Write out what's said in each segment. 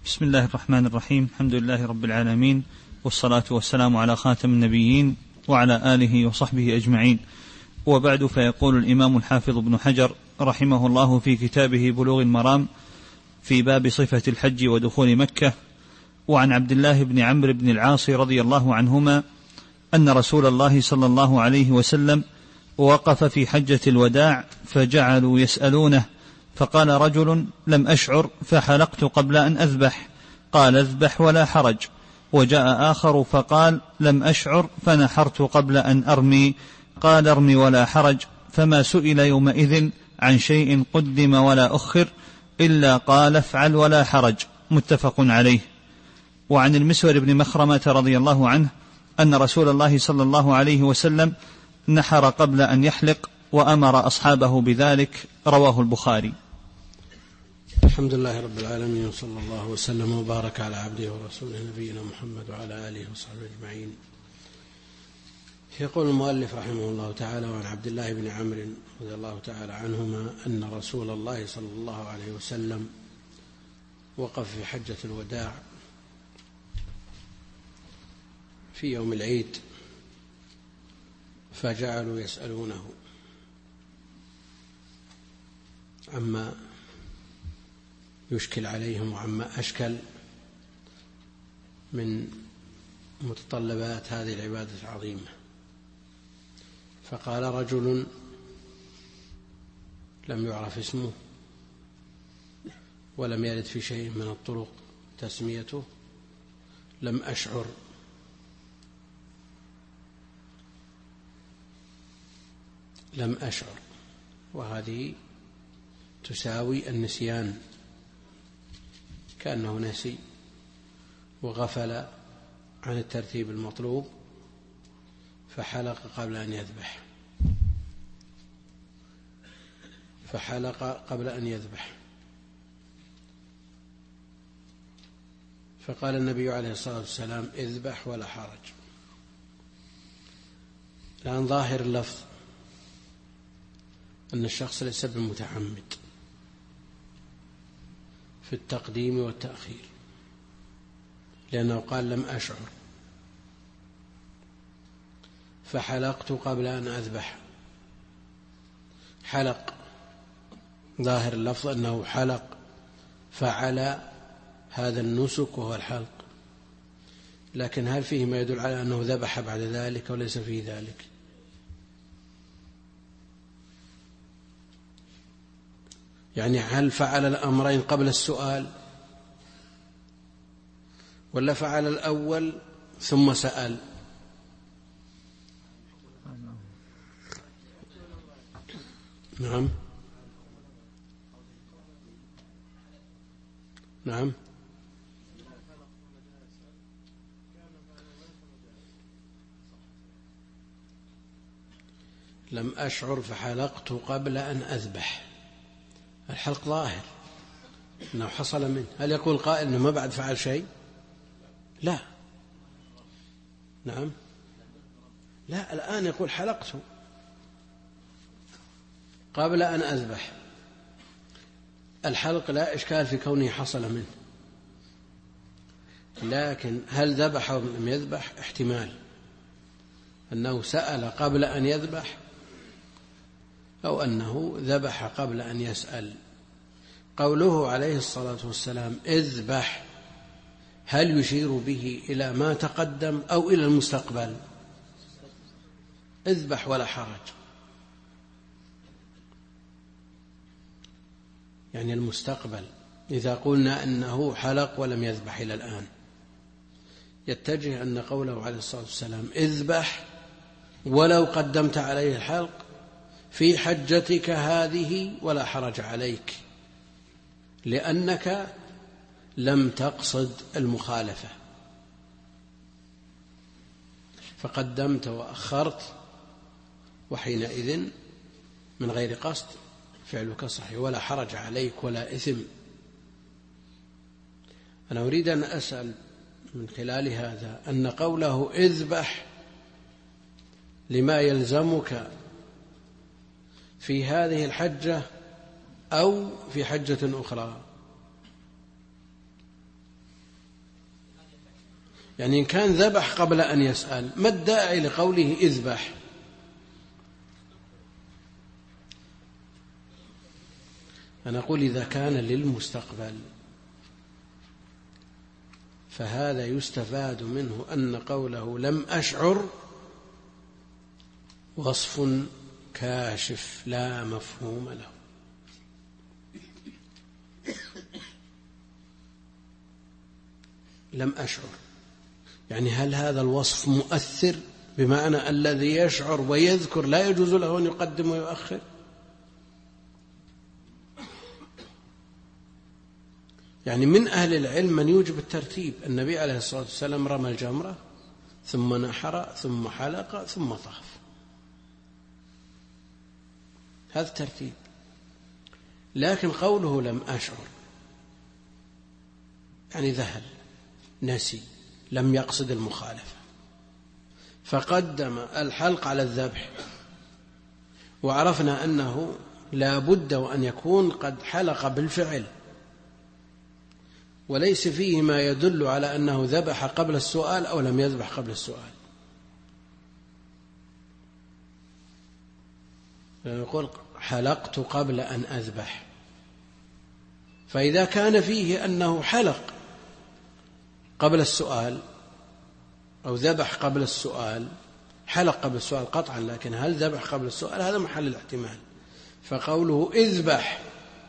بسم الله الرحمن الرحيم. الحمد لله رب العالمين، والصلاة والسلام على خاتم النبيين وعلى آله وصحبه أجمعين، وبعد. فيقول الإمام الحافظ ابن حجر رحمه الله في كتابه بلوغ المرام في باب صفة الحج ودخول مكة: وعن عبد الله بن عمرو بن العاص رضي الله عنهما أن رسول الله صلى الله عليه وسلم وقف في حجة الوداع فجعلوا يسألونه، فقال رجل: لم أشعر فحلقت قبل أن أذبح. قال: اذبح ولا حرج. وجاء آخر فقال: لم أشعر فنحرت قبل أن أرمي. قال: ارمي ولا حرج. فما سئل يومئذ عن شيء قدم ولا أخر إلا قال: افعل ولا حرج. متفق عليه. وعن المسور بن مخرمة رضي الله عنه أن رسول الله صلى الله عليه وسلم نحر قبل أن يحلق وأمر أصحابه بذلك. رواه البخاري. الحمد لله رب العالمين، وصلى الله وسلم وبارك على عبده ورسوله نبينا محمد وعلى آله وصحبه أجمعين. يقول المؤلف رحمه الله تعالى: وعن عبد الله بن عمرو رضي الله تعالى عنهما أن رسول الله صلى الله عليه وسلم وقف في حجة الوداع في يوم العيد فجعلوا يسألونه عما يشكل عليهم وعما أشكل من متطلبات هذه العبادة العظيمة. فقال رجل لم يعرف اسمه ولم يرد في شيء من الطرق تسميته: لم أشعر. لم أشعر، وهذه تساوي النسيان، كأنه نسي وغفل عن الترتيب المطلوب فحلق قبل أن يذبح. فقال النبي عليه الصلاة والسلام: اذبح ولا حرج. الآن ظاهر اللفظ أن الشخص ليس بمتعمد في التقديم والتأخير، لأنه قال: لم أشعر فحلقت قبل أن أذبح. حلق، ظاهر اللفظ أنه حلق، فعل هذا النسك وهو الحلق، لكن هل فيه ما يدل على أنه ذبح بعد ذلك وليس فيه ذلك؟ يعني هل فعل الأمرين قبل السؤال ولا فعل الأول ثم سأل؟ نعم لم أشعر فحلقت قبل أن أذبح. الحلق ظاهر أنه حصل منه. هل يقول قائل أنه ما بعد فعل شيء؟ لا. نعم، لا، الآن يقول حلقت قبل أن أذبح. الحلق لا إشكال في كونه حصل منه، لكن هل ذبح أو لم يذبح؟ احتمال أنه سأل قبل أن يذبح أو أنه ذبح قبل أن يسأل. قوله عليه الصلاة والسلام اذبح، هل يشير به إلى ما تقدم أو إلى المستقبل؟ اذبح ولا حرج، يعني المستقبل. إذا قلنا أنه حلق ولم يذبح إلى الآن، يتجه أن قوله عليه الصلاة والسلام اذبح ولو قدمت عليه الحلق في حجتك هذه ولا حرج عليك، لأنك لم تقصد المخالفة، فقدمت وأخرت، وحينئذ من غير قصد فعلك صحيح ولا حرج عليك ولا إثم. أنا أريد أن أسأل من خلال هذا أن قوله اذبح لما يلزمك في هذه الحجة أو في حجة أخرى؟ يعني إن كان ذبح قبل أن يسأل ما الداعي لقوله اذبح؟ أنا أقول إذا كان للمستقبل فهذا يستفاد منه أن قوله لم أشعر وصف كاشف لا مفهوم له. لم أشعر يعني هل هذا الوصف مؤثر بمعنى الذي يشعر ويذكر لا يجوز له أن يقدم ويؤخر؟ يعني من أهل العلم من يوجب الترتيب. النبي عليه الصلاة والسلام رمى الجمرة ثم نحر ثم حلق ثم طاف، هذا الترتيب. لكن قوله لم أشعر يعني ذهل، نسي، لم يقصد المخالفة، فقدم الحلق على الذبح، وعرفنا أنه لا بد وأن يكون قد حلق بالفعل، وليس فيه ما يدل على أنه ذبح قبل السؤال أو لم يذبح قبل السؤال. يقول حلقت قبل أن أذبح، فإذا كان فيه أنه حلق قبل السؤال أو ذبح قبل السؤال، حلق قبل السؤال قطعا، لكن هل ذبح قبل السؤال هذا محل الاحتمال. فقوله اذبح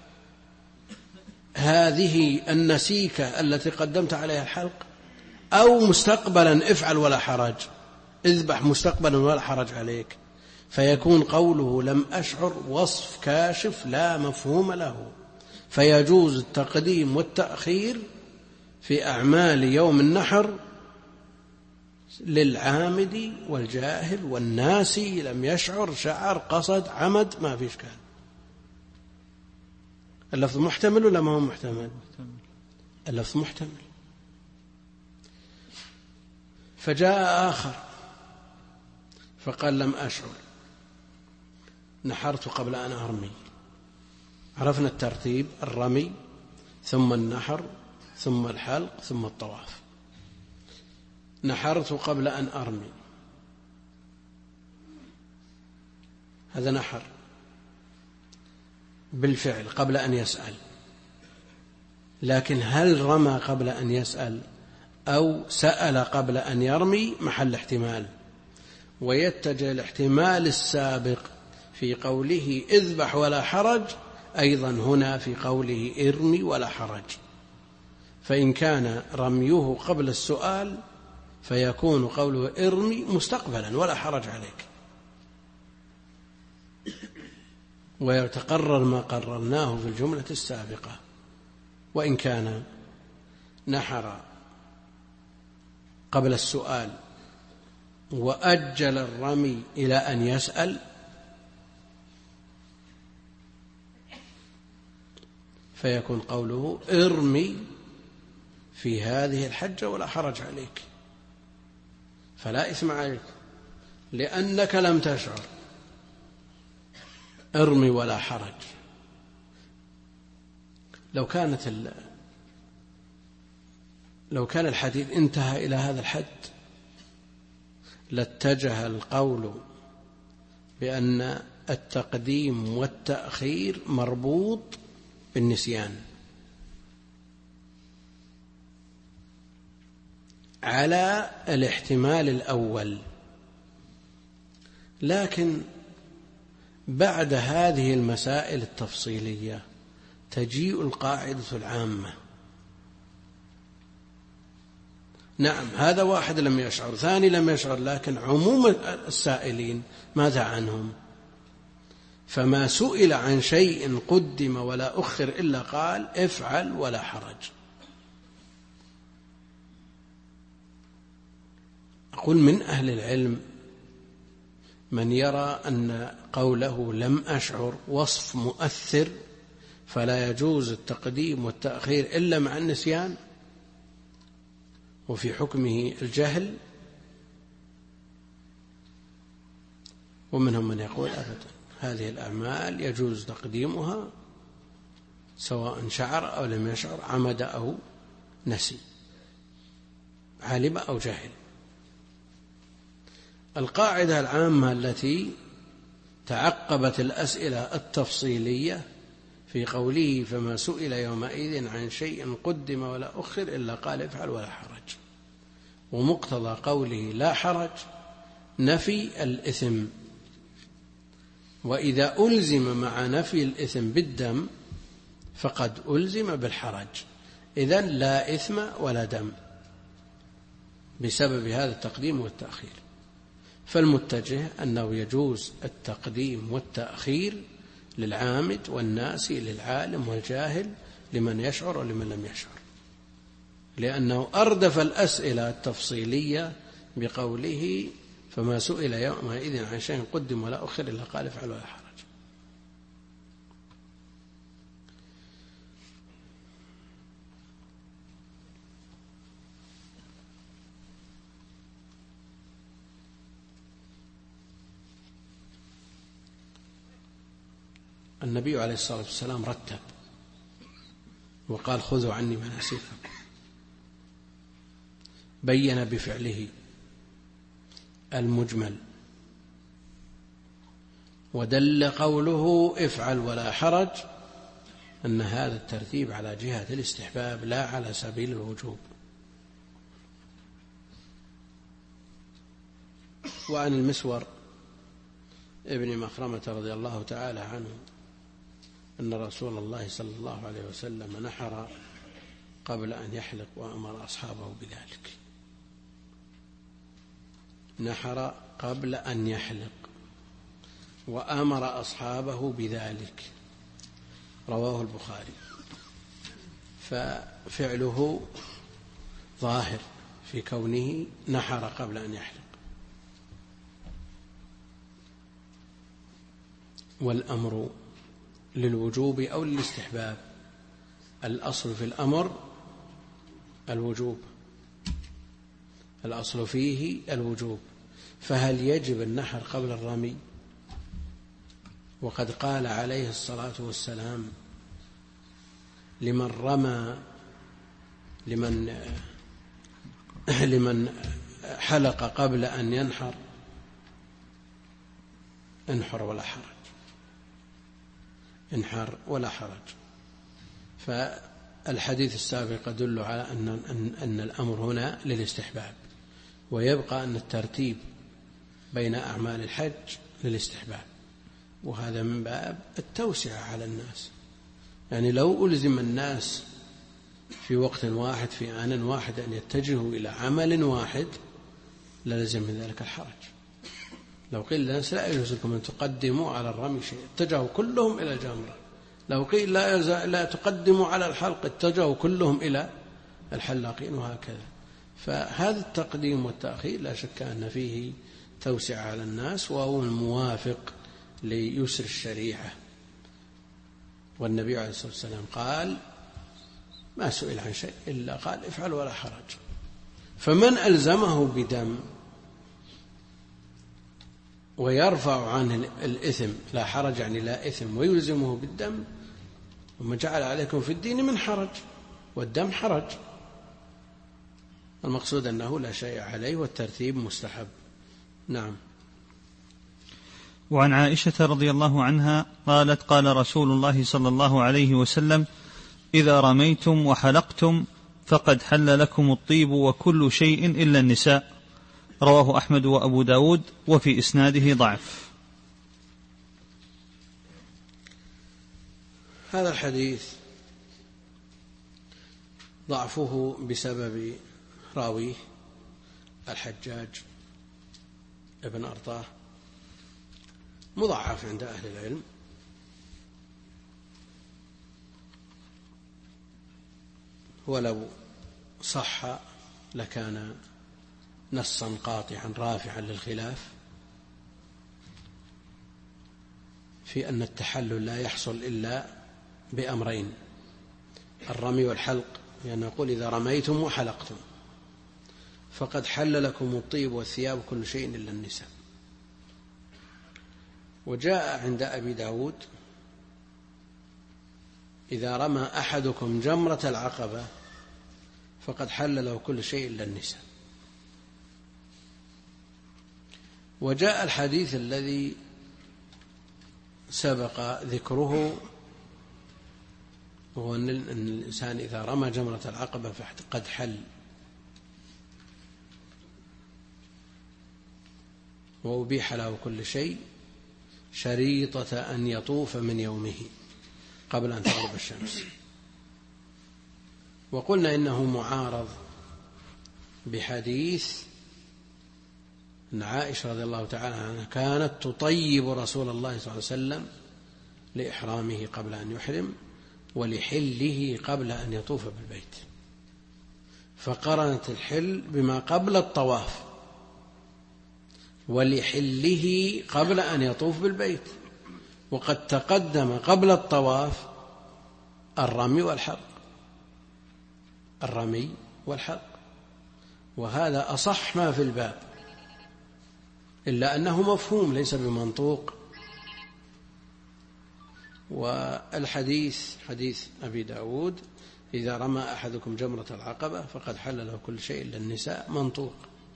هذه النسيكة التي قدمت عليها الحلق، أو مستقبلا افعل ولا حرج، اذبح مستقبلا ولا حرج عليك، فيكون قوله لم أشعر وصف كاشف لا مفهوم له، فيجوز التقديم والتأخير في أعمال يوم النحر للعامد والجاهل والناسي، لم يشعر، شعر، قصد، عمد، ما في إشكال. اللفظ محتمل ولا ما هو محتمل؟ اللفظ محتمل. فجاء آخر فقال لم أشعر، نحرت قبل أن أرمي. عرفنا الترتيب: الرمي ثم النحر ثم الحلق ثم الطواف. نحرت قبل أن أرمي، هذا نحر بالفعل قبل أن يسأل، لكن هل رمى قبل أن يسأل أو سأل قبل أن يرمي؟ محل احتمال، ويتجه الاحتمال السابق في قوله اذبح ولا حرج أيضا هنا في قوله ارمي ولا حرج. فإن كان رميه قبل السؤال فيكون قوله ارمي مستقبلا ولا حرج عليك، ويتقرر ما قررناه في الجملة السابقة. وإن كان نحر قبل السؤال وأجل الرمي إلى أن يسأل فيكون قوله ارمي في هذه الحجة ولا حرج عليك، فلا إثم عليك لأنك لم تشعر، ارمي ولا حرج. لو كان الحديث انتهى إلى هذا الحد لاتجه القول بأن التقديم والتأخير مربوط بالنسيان على الاحتمال الأول. لكن بعد هذه المسائل التفصيلية تجيء القاعدة العامة. نعم، هذا واحد لم يشعر، ثاني لم يشعر، لكن عموم السائلين ماذا عنهم؟ فما سئل عن شيء قدم ولا أخر إلا قال افعل ولا حرج. أقول من أهل العلم من يرى أن قوله لم أشعر وصف مؤثر فلا يجوز التقديم والتأخير إلا مع النسيان وفي حكمه الجهل، ومنهم من يقول أبدا هذه الأعمال يجوز تقديمها سواء شعر أو لم يشعر، عمد أو نسي. علم أو جهل. القاعدة العامة التي تعقبت الأسئلة التفصيلية في قوله فما سئل يومئذ عن شيء قدم ولا أخر إلا قال افعل ولا حرج، ومقتضى قوله لا حرج نفي الإثم، وإذا ألزم مع نفي الإثم بالدم فقد ألزم بالحرج، إذن لا إثم ولا دم بسبب هذا التقديم والتأخير. فالمتجه أنه يجوز التقديم والتأخير للعامد والناسي، للعالم والجاهل، لمن يشعر ولمن لم يشعر، لأنه أردف الأسئلة التفصيلية بقوله فما سئل يومئذ عن شيء قدم ولا أخر إلا قال افعل ولا حرج. النبي عليه الصلاة والسلام رتب وقال خذوا عني مناسككم، بين بفعله المجمل، ودل قوله افعل ولا حرج أن هذا الترتيب على جهة الاستحباب لا على سبيل الوجوب. وعن المسور ابن مخرمة رضي الله تعالى عنه أن رسول الله صلى الله عليه وسلم نحر قبل أن يحلق وأمر أصحابه بذلك. نحر قبل أن يحلق وأمر أصحابه بذلك، رواه البخاري. ففعله ظاهر في كونه نحر قبل أن يحلق، والأمر للوجوب أو للاستحباب. الأصل في الأمر الوجوب، الأصل فيه الوجوب. فهل يجب النحر قبل الرمي؟ وقد قال عليه الصلاة والسلام لمن حلق قبل أن ينحر انحر ولا حرج، انحر ولا حرج. فالحديث السابق يدل على أن الأمر هنا للاستحباب، ويبقى أن الترتيب بين أعمال الحج للاستحباب، وهذا من باب التوسعة على الناس. يعني لو ألزم الناس في وقت واحد في آن واحد أن يتجهوا إلى عمل واحد للزم من ذلك الحرج. لو قيل للناس لا يجوز لكم أن تقدموا على الرمي شيء اتجهوا كلهم إلى الجمرة، لو قيل لا تقدموا على الحلق اتجهوا كلهم إلى الحلاقين، وهكذا. فهذا التقديم والتأخير لا شك أن فيه توسعة على الناس، وهو الموافق ليسر الشريعة. والنبي عليه الصلاة والسلام قال ما سئل عن شيء إلا قال افعل ولا حرج. فمن ألزمه بدم ويرفع عنه الإثم لا حرج يعني لا إثم، ويلزمه بالدم، وما جعل عليكم في الدين من حرج، والدم حرج. المقصود أنه لا شيء عليه والترتيب مستحب. نعم. وعن عائشة رضي الله عنها قالت قال رسول الله صلى الله عليه وسلم إذا رميتم وحلقتم فقد حل لكم الطيب وكل شيء إلا النساء، رواه أحمد وأبو داود، وفي إسناده ضعف. هذا الحديث ضعفه بسبب راويه الحجاج ابن أرطاه، مضعف عند أهل العلم، ولو صح لكان نصا قاطعا رافعا للخلاف في أن التحلل لا يحصل إلا بأمرين: الرمي والحلق، لأن نقول إذا رميتم وحلقتم فقد حل لكم الطيب والثياب كل شيء إلا النساء. وجاء عند أبي داود إذا رمى أحدكم جمرة العقبة فقد حل له كل شيء إلا النساء. وجاء الحديث الذي سبق ذكره، وهو أن الإنسان إذا رمى جمرة العقبة فقد حل، وأبيح له كل شيء شريطة أن يطوف من يومه قبل أن تغرب الشمس. وقلنا إنه معارض بحديث أن عائشة رضي الله تعالى عنها كانت تطيب رسول الله صلى الله عليه وسلم لإحرامه قبل أن يحرم ولحله قبل أن يطوف بالبيت، فقرنت الحل بما قبل الطواف ولحله قبل أن يطوف بالبيت، وقد تقدم قبل الطواف الرمي والحلق، وهذا أصح ما في الباب، إلا أنه مفهوم ليس بمنطوق. والحديث حديث أبي داود إذا رمى أحدكم جمرة العقبة فقد حل له كل شيء إلا النساء منطوق.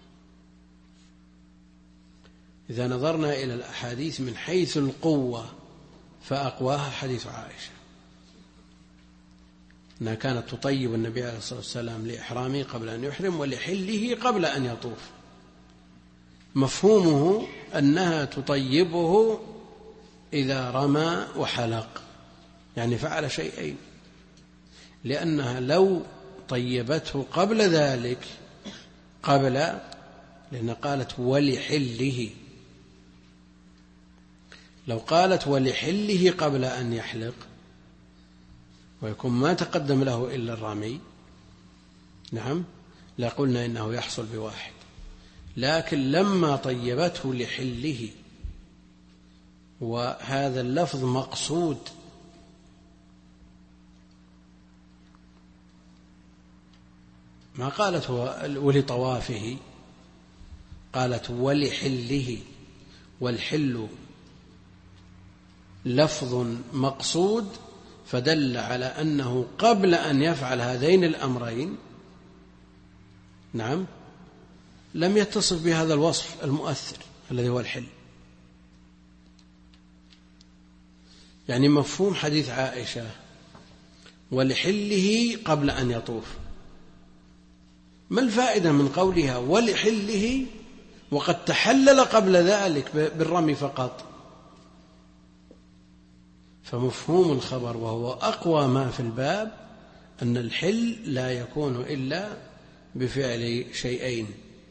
إذا نظرنا إلى الأحاديث من حيث القوة فأقواها حديث عائشة أنها كانت تطيب النبي عليه الصلاة والسلام لإحرامه قبل أن يحرم ولحله قبل أن يطوف، مفهومه أنها تطيبه إذا رمى وحلق، يعني فعل شيئين، لأنها لو طيبته قبل ذلك لأن قالت ولحله، لو قالت ولحله قبل أن يحلق ويكون ما تقدم له إلا الرمي، نعم، لقلنا إنه يحصل بواحد، لكن لما طيبته لحله وهذا اللفظ مقصود ما قالت ولطوافه، قالت ولحله، والحل لفظ مقصود، فدل على أنه قبل أن يفعل هذين الأمرين نعم لم يتصف بهذا الوصف المؤثر الذي هو الحل. يعني مفهوم حديث عائشة ولحله قبل أن يطوف، ما الفائدة من قولها ولحله وقد تحلل قبل ذلك بالرمي فقط؟ فمفهوم الخبر وهو أقوى ما في الباب أن الحل لا يكون إلا بفعل شيئين،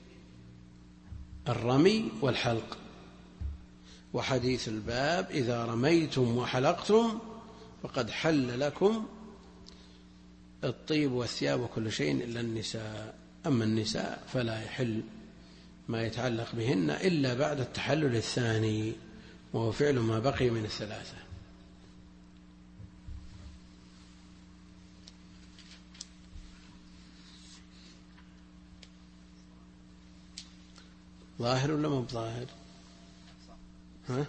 الرمي والحلق. وحديث الباب إذا رميتم وحلقتم فقد حل لكم الطيب والثياب وكل شيء إلا النساء، أما النساء فلا يحل ما يتعلق بهن إلا بعد التحلل الثاني، وهو فعل ما بقي من الثلاثة. ظاهر ولا مو بظاهر؟ ها؟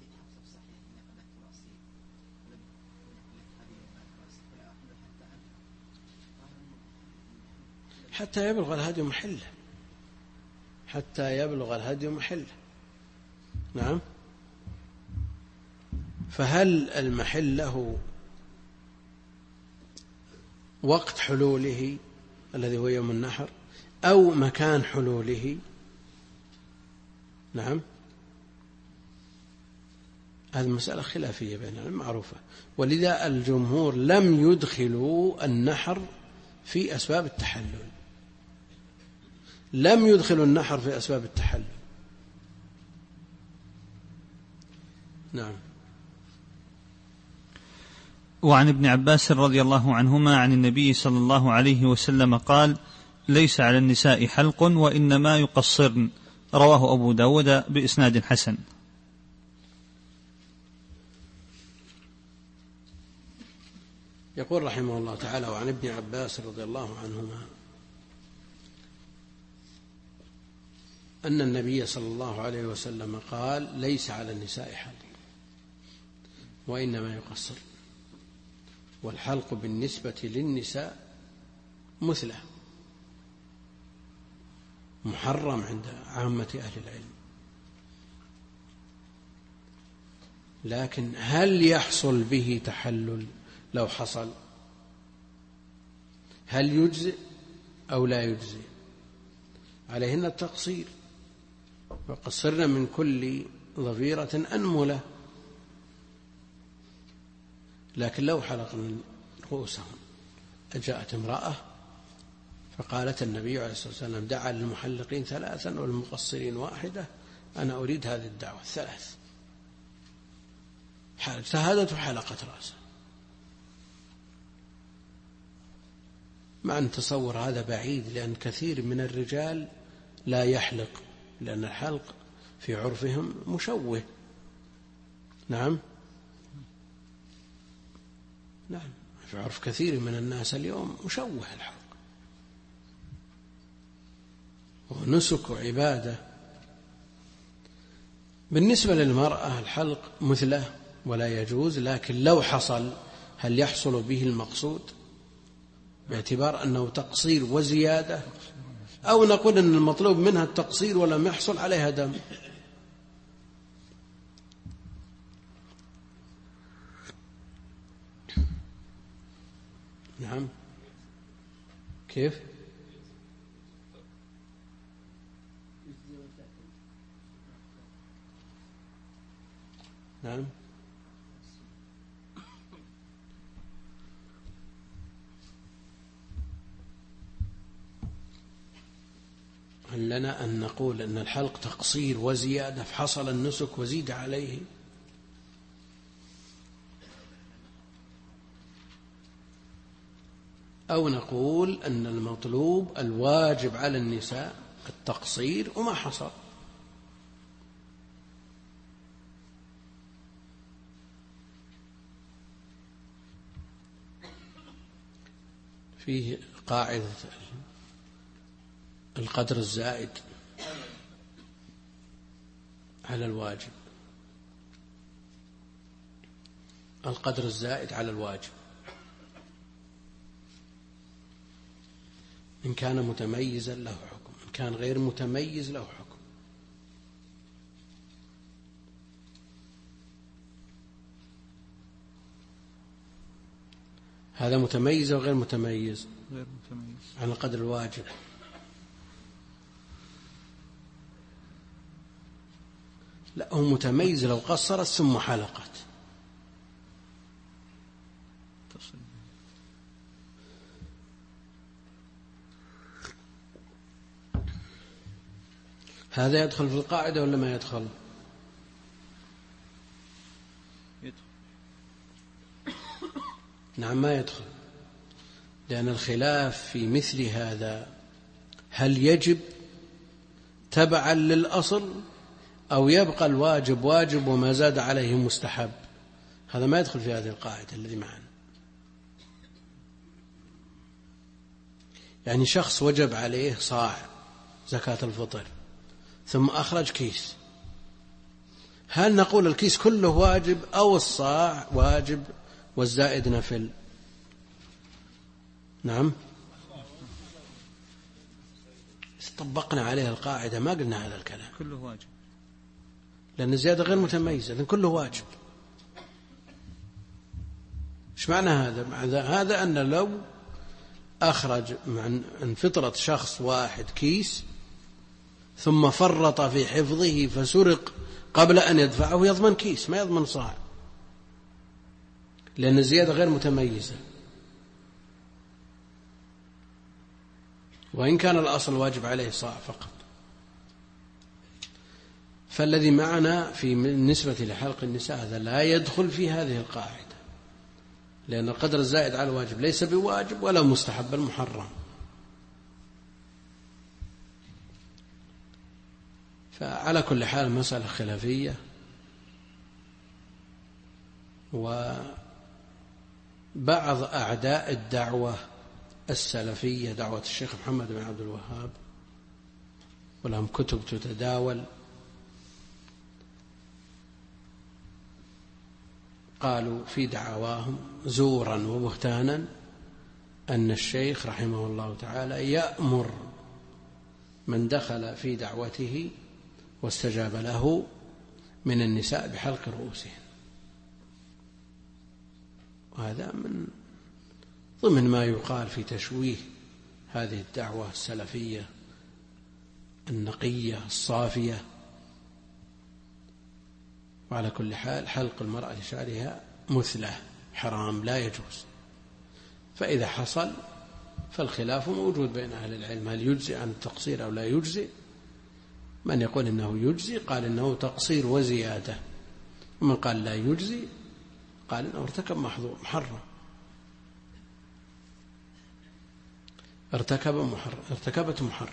حتى يبلغ الهدي محله، حتى يبلغ الهدي محله، نعم. فهل المحل له وقت حلوله الذي هو يوم النحر أو مكان حلوله؟ نعم، هذه مسألة خلافية بين العلماء معروفة، ولذا الجمهور لم يدخلوا النحر في أسباب التحلل، لم يدخلوا النحر في أسباب التحلل. نعم. وعن ابن عباس رضي الله عنهما عن النبي صلى الله عليه وسلم قال: ليس على النساء حلق وإنما يقصرن، رواه أبو داود بإسناد حسن. يقول رحمه الله تعالى: وعن ابن عباس رضي الله عنهما أن النبي صلى الله عليه وسلم قال: ليس على النساء حلق وإنما يقصر، والحلق بالنسبة للنساء مثله، محرم عند عامة أهل العلم. لكن هل يحصل به تحلل؟ لو حصل هل يجزئ أو لا يجزئ؟ عليهن التقصير، وقصرنا من كل ظفيرة أنملة. لكن لو حلقنا رؤوسهم، جاءت امرأة فقالت النبي عليه الصلاة والسلام دعا للمحلقين 3 والمقصرين 1، أنا أريد هذه الدعوة 3. اجتهدت وحلقت رأسه. مع أن تصور هذا بعيد، لأن كثير من الرجال لا يحلق، لأن الحلق في عرفهم مشوه. نعم في عرف كثير من الناس اليوم مشوه الحلق، ونسك وعبادة. بالنسبة للمرأة الحلق مثله ولا يجوز، لكن لو حصل هل يحصل به المقصود باعتبار أنه تقصير وزيادة، أو نقول أن المطلوب منها التقصير ولم يحصل عليها دم؟ نعم كيف؟ نعم هل لنا أن نقول أن الحلق تقصير وزيادة فحصل النسك وزيد عليه؟ أو نقول أن المطلوب الواجب على النساء التقصير وما حصل؟ فيه قاعدة القدر الزائد على الواجب، القدر الزائد على الواجب، إن كان متميزا له حكم، إن كان غير متميز له حكم. هذا متميز وغير متميز؟ غير متميز على قدر الواجب. لا، هو متميز لو قصرت ثم حلقت. هذا يدخل في القاعدة ولا ما يدخل؟ نعم ما يدخل، لأن الخلاف في مثل هذا هل يجب تبعا للأصل أو يبقى الواجب واجب وما زاد عليه مستحب. هذا ما يدخل في هذه القاعدة الذي معنا. يعني شخص وجب عليه صاع زكاة الفطر ثم أخرج كيس، هل نقول الكيس كله واجب أو الصاع واجب والزائد نفل؟ نعم طبقنا عليه القاعدة ما قلنا هذا الكلام، كله واجب، لأن الزيادة غير متميزة، لأن كله واجب. إيش معنى هذا؟ هذا أن لو أخرج عن فطرة شخص واحد كيس ثم فرط في حفظه فسرق قبل أن يدفعه يضمن كيس ما يضمن صاع، لأن الزيادة غير متميزة، وإن كان الأصل واجب عليه صاع فقط. فالذي معنا في نسبة لحلق النساء هذا لا يدخل في هذه القاعدة، لأن القدر الزائد على الواجب ليس بواجب ولا مستحب المحرم. فعلى كل حال مسألة خلافية، وبعض أعداء الدعوة السلفية دعوة الشيخ محمد بن عبد الوهاب ولهم كتب تتداول قالوا في دعواهم زورا وبهتانا أن الشيخ رحمه الله تعالى يأمر من دخل في دعوته واستجاب له من النساء بحلق رؤوسهن. وهذا من ضمن ما يقال في تشويه هذه الدعوة السلفية النقية الصافية. وعلى كل حال حلق المرأة لشعرها مثله حرام لا يجوز. فإذا حصل فالخلاف موجود بين أهل العلم، هل يجزي عن التقصير أو لا يجزي؟ من يقول إنه يجزي قال إنه تقصير وزيادة، ومن قال لا يجزي قال إنه ارتكب محرم، ارتكبت محرم.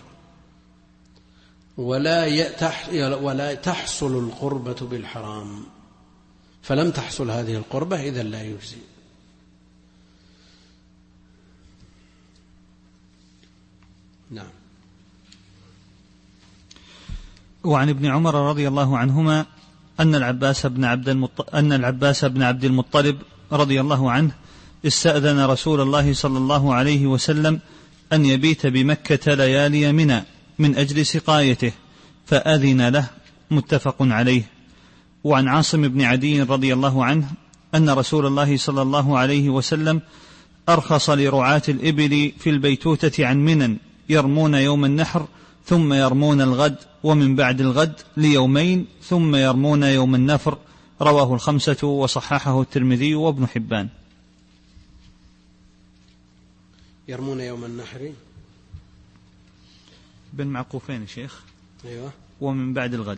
ولا تحصل القربة بالحرام، فلم تحصل هذه القربة إذا لا يجزي. نعم. وعن ابن عمر رضي الله عنهما أن العباس بن عبد المطلب رضي الله عنه استأذن رسول الله صلى الله عليه وسلم أن يبيت بمكة ليالي منى من أجل سقايته فأذن له، متفق عليه. وعن عاصم بن عدي رضي الله عنه أن رسول الله صلى الله عليه وسلم أرخص لرعاة الإبل في البيتوتة عن منى يرمون يوم النحر ثم يرمون الغد، ومن بعد الغد ليومين ثم يرمون يوم النفر. رواه الخمسة وصححه الترمذي وابن حبان. يرمون يوم النحر بن معقوفين يا شيخ. أيوة. ومن بعد الغد.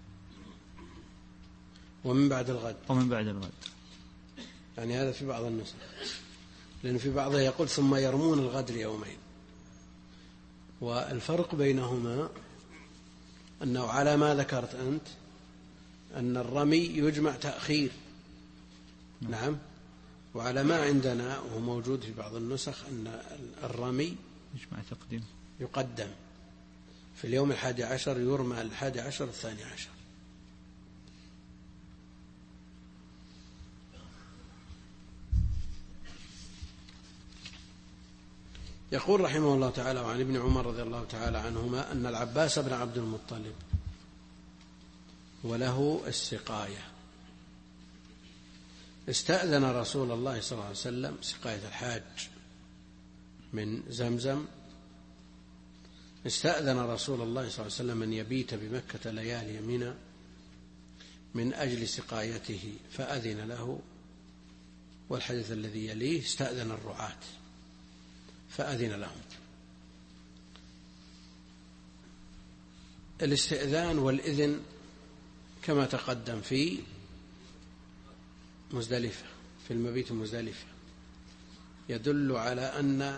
ومن بعد الغد يعني هذا في بعض النسخ، لأن في بعضها يقول ثم يرمون الغد ليومين. والفرق بينهما أنه على ما ذكرت أنت أن الرمي يجمع تأخير. نعم. وعلى ما عندنا وهو موجود في بعض النسخ أن الرمي يقدم في اليوم 11 يرمى 11 12. يقول رحمه الله تعالى: وعن ابن عمر رضي الله تعالى عنهما أن العباس بن عبد المطلب وله السقاية استأذن رسول الله صلى الله عليه وسلم سقاية الحاج من زمزم. استأذن رسول الله صلى الله عليه وسلم أن يبيت بمكة ليالي منى من أجل سقايته فأذن له. والحديث الذي يليه استأذن الرعاة فأذن لهم. الاستئذان والإذن كما تقدم في مزدلفة، في المبيت مزدلفة، يدل على أن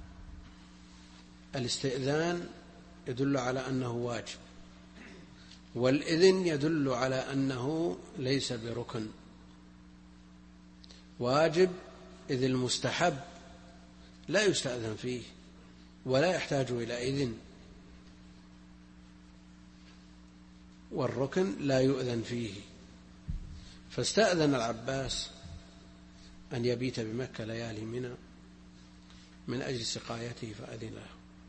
الاستئذان يدل على أنه واجب، والإذن يدل على أنه ليس بركن. واجب إذ المستحب لا يستأذن فيه ولا يحتاج إلى إذن، والركن لا يؤذن فيه. فاستأذن العباس أن يبيت بمكة ليالي منى من أجل سقايته فأذن له.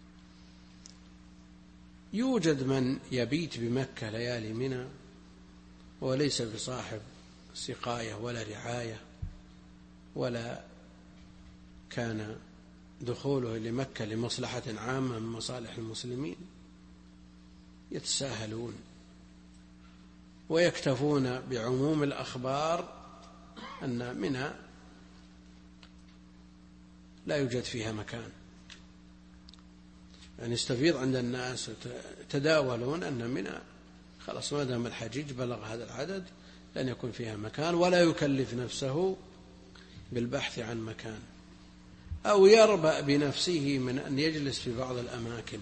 يوجد من يبيت بمكة ليالي منى وليس بصاحب سقاية ولا رعاية، ولا كان دخوله لمكة لمصلحة عامة من مصالح المسلمين، يتساهلون ويكتفون بعموم الأخبار أن منى لا يوجد فيها مكان، يعني يستفيض عند الناس يتداولون أن منى خلاص ما دام الحجيج بلغ هذا العدد لن يكون فيها مكان، ولا يكلف نفسه بالبحث عن مكان، أو يربأ بنفسه من أن يجلس في بعض الأماكن.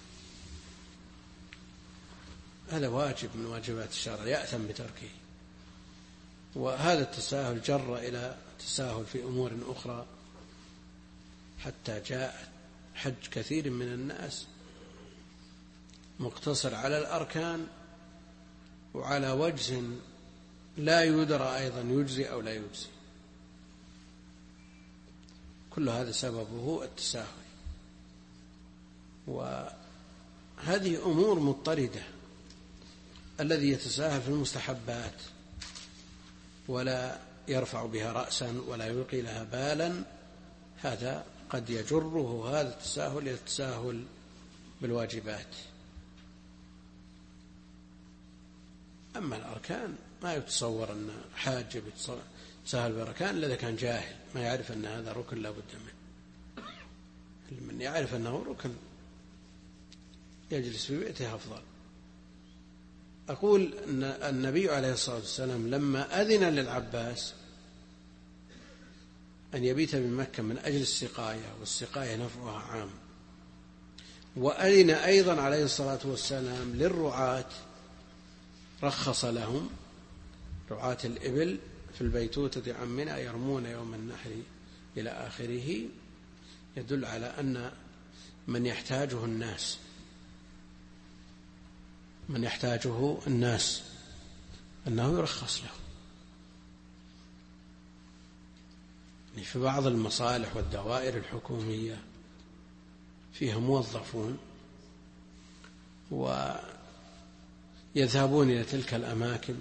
هذا واجب من واجبات الشرع يأثم بتركه. وهذا التساهل جر إلى التساهل في أمور أخرى، حتى جاء حج كثير من الناس مقتصر على الأركان وعلى وجه لا يدرى أيضا يجزي أو لا يجزي. كل هذا سببه التساهل. وهذا هذه أمور مضطردة. الذي يتساهل في المستحبات ولا يرفع بها رأسا ولا يلقي لها بالا، هذا قد يجره هذا التساهل إلى التساهل بالواجبات. أما الأركان ما يتصور أن حاج يتساهل بالأركان إلا إذا كان جاهل ما يعرف أن هذا ركن لا بد منه. من يعرف أنه ركن يجلس في بيته أفضل. أقول أن النبي عليه الصلاة والسلام لما أذن للعباس أن يبيت بمكة من أجل السقاية، والسقاية نفعها عام، وأذن أيضا عليه الصلاة والسلام للرعاة، رخص لهم رعاة الإبل في البيتوتة عن منى يرمون يوم النحر إلى آخره، يدل على أن من يحتاجه الناس أنه يرخص له. في بعض المصالح والدوائر الحكومية فيها موظفون ويذهبون إلى تلك الأماكن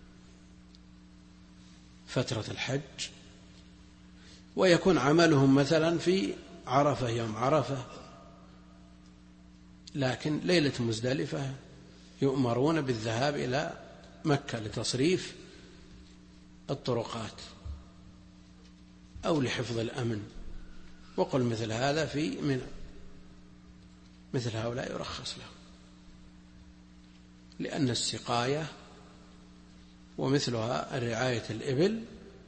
فترة الحج، ويكون عملهم مثلا في عرفة يوم عرفة، لكن ليلة مزدلفة يؤمرون بالذهاب إلى مكة لتصريف الطرقات أو لحفظ الأمن، وقل مثل هذا في منى، مثل هؤلاء يرخص له، لأن السقاية ومثلها رعاية الإبل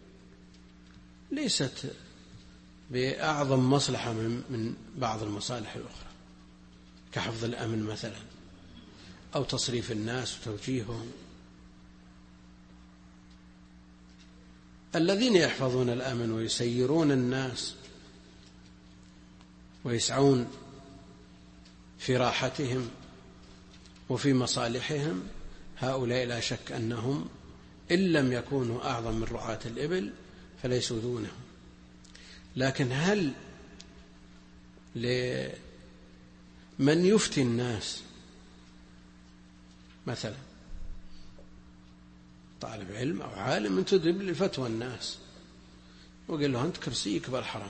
ليست بأعظم مصلحة من بعض المصالح الأخرى كحفظ الأمن مثلا أو تصريف الناس وتوجيههم. الذين يحفظون الأمن ويسيرون الناس ويسعون في راحتهم وفي مصالحهم، هؤلاء لا شك أنهم إن لم يكونوا أعظم من رعاة الإبل فليسوا دونهم. لكن هل لمن يفتي الناس مثلا طالب علم أو عالم تدرب لفتوى الناس وقال له أنت كرسيك بالحرم،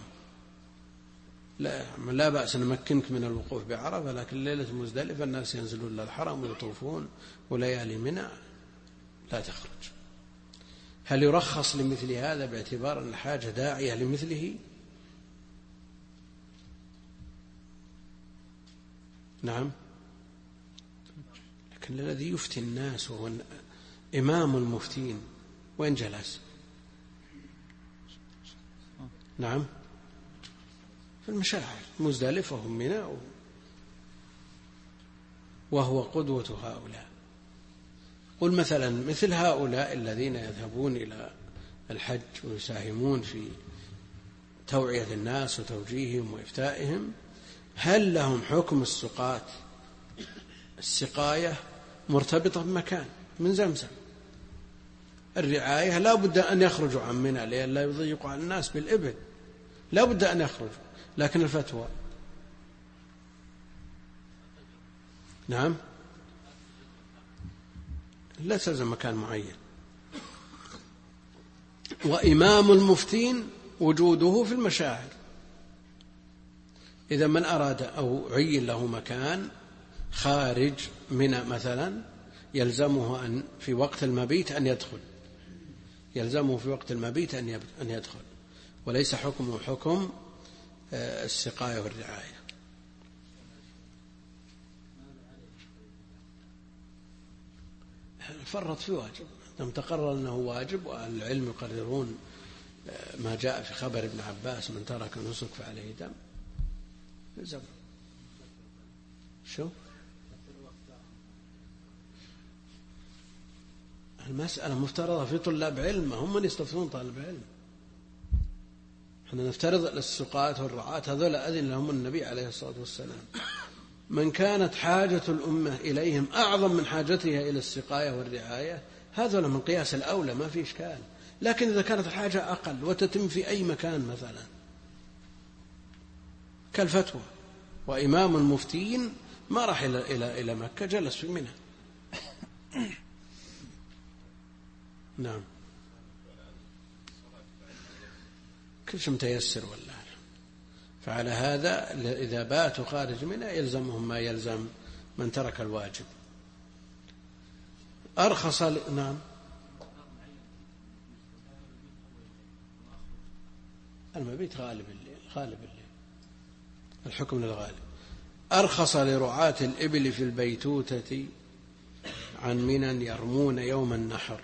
لا بأس نمكنك من الوقوف بعرفة، لكن ليلة مزدلفة الناس ينزلون للحرم ويطوفون وليالي منى لا تخرج. هل يرخص لمثل هذا باعتبار أن الحاجة داعية لمثله؟ نعم. لكن الذي يفتي الناس وهو إمام المفتين وين جلس؟ نعم في المشاعر مزدلفة ومنى، وهو قدوة هؤلاء. قل مثلا مثل هؤلاء الذين يذهبون إلى الحج ويساهمون في توعية الناس وتوجيههم وإفتائهم، هل لهم حكم السقاة؟ السقاية مرتبطة بمكان من زمزم، الرعاية لا بد أن يخرجوا عن منى لئلا يضيقوا على الناس بالإبل، لا بد أن يخرجوا. لكن الفتوى نعم لا تلزم مكان معين. وإمام المفتين وجوده في المشاعر. إذا من أراد أو عين له مكان خارج منى مثلا يلزمه أن في وقت المبيت أن يدخل، يلزمه في وقت المبيت أن يدخل، وليس حكمه حكم السقاية والرعاية. فرط في واجب لم تقرر أنه واجب، وأهل العلم يقررون ما جاء في خبر ابن عباس من ترك نسك فعليه دم يلزم. شو المسألة مفترضة في طلاب علم، هم من يستفتون طالب علم. احنا نفترض السقاة والرعاة هذول أذن لهم النبي عليه الصلاة والسلام، من كانت حاجة الأمة إليهم أعظم من حاجتها إلى السقاية والرعاية هذول من قياس الأولى ما في إشكال. لكن إذا كانت الحاجة أقل وتتم في أي مكان مثلا كالفتوى، وإمام المفتين ما راح إلى مكة، جلس في منى. نعم، كل شيء متيسر والله. فعلى هذا إذا باتوا خارج منى يلزمهم ما يلزم من ترك الواجب. أرخص نعم، المبيت غالب الليل، الحكم للغالب. أرخص لرعاة الإبل في البيتوتة عن منى يرمون يوم النحر،